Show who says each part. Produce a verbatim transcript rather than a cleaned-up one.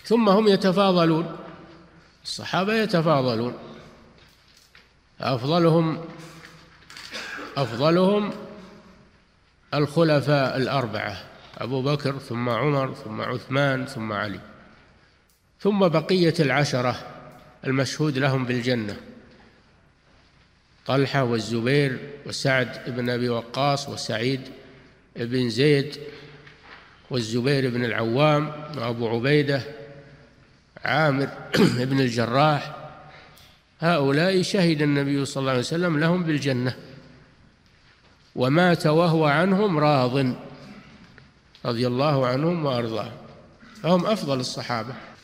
Speaker 1: ثم هم يتفاضلون، الصحابة يتفاضلون، أفضلهم أفضلهم الخلفاء الأربعة، أبو بكر ثم عمر ثم عثمان ثم علي، ثم بقية العشرة المشهود لهم بالجنة: طلحة والزبير وسعد بن أبي وقاص وسعيد بن زيد والزبير بن العوام وأبو عبيدة عامر بن الجراح. هؤلاء شهد النبي صلى الله عليه وسلم لهم بالجنة، ومات وهو عنهم راض رضي الله عنهم وأرضاهم، فهم أفضل الصحابة.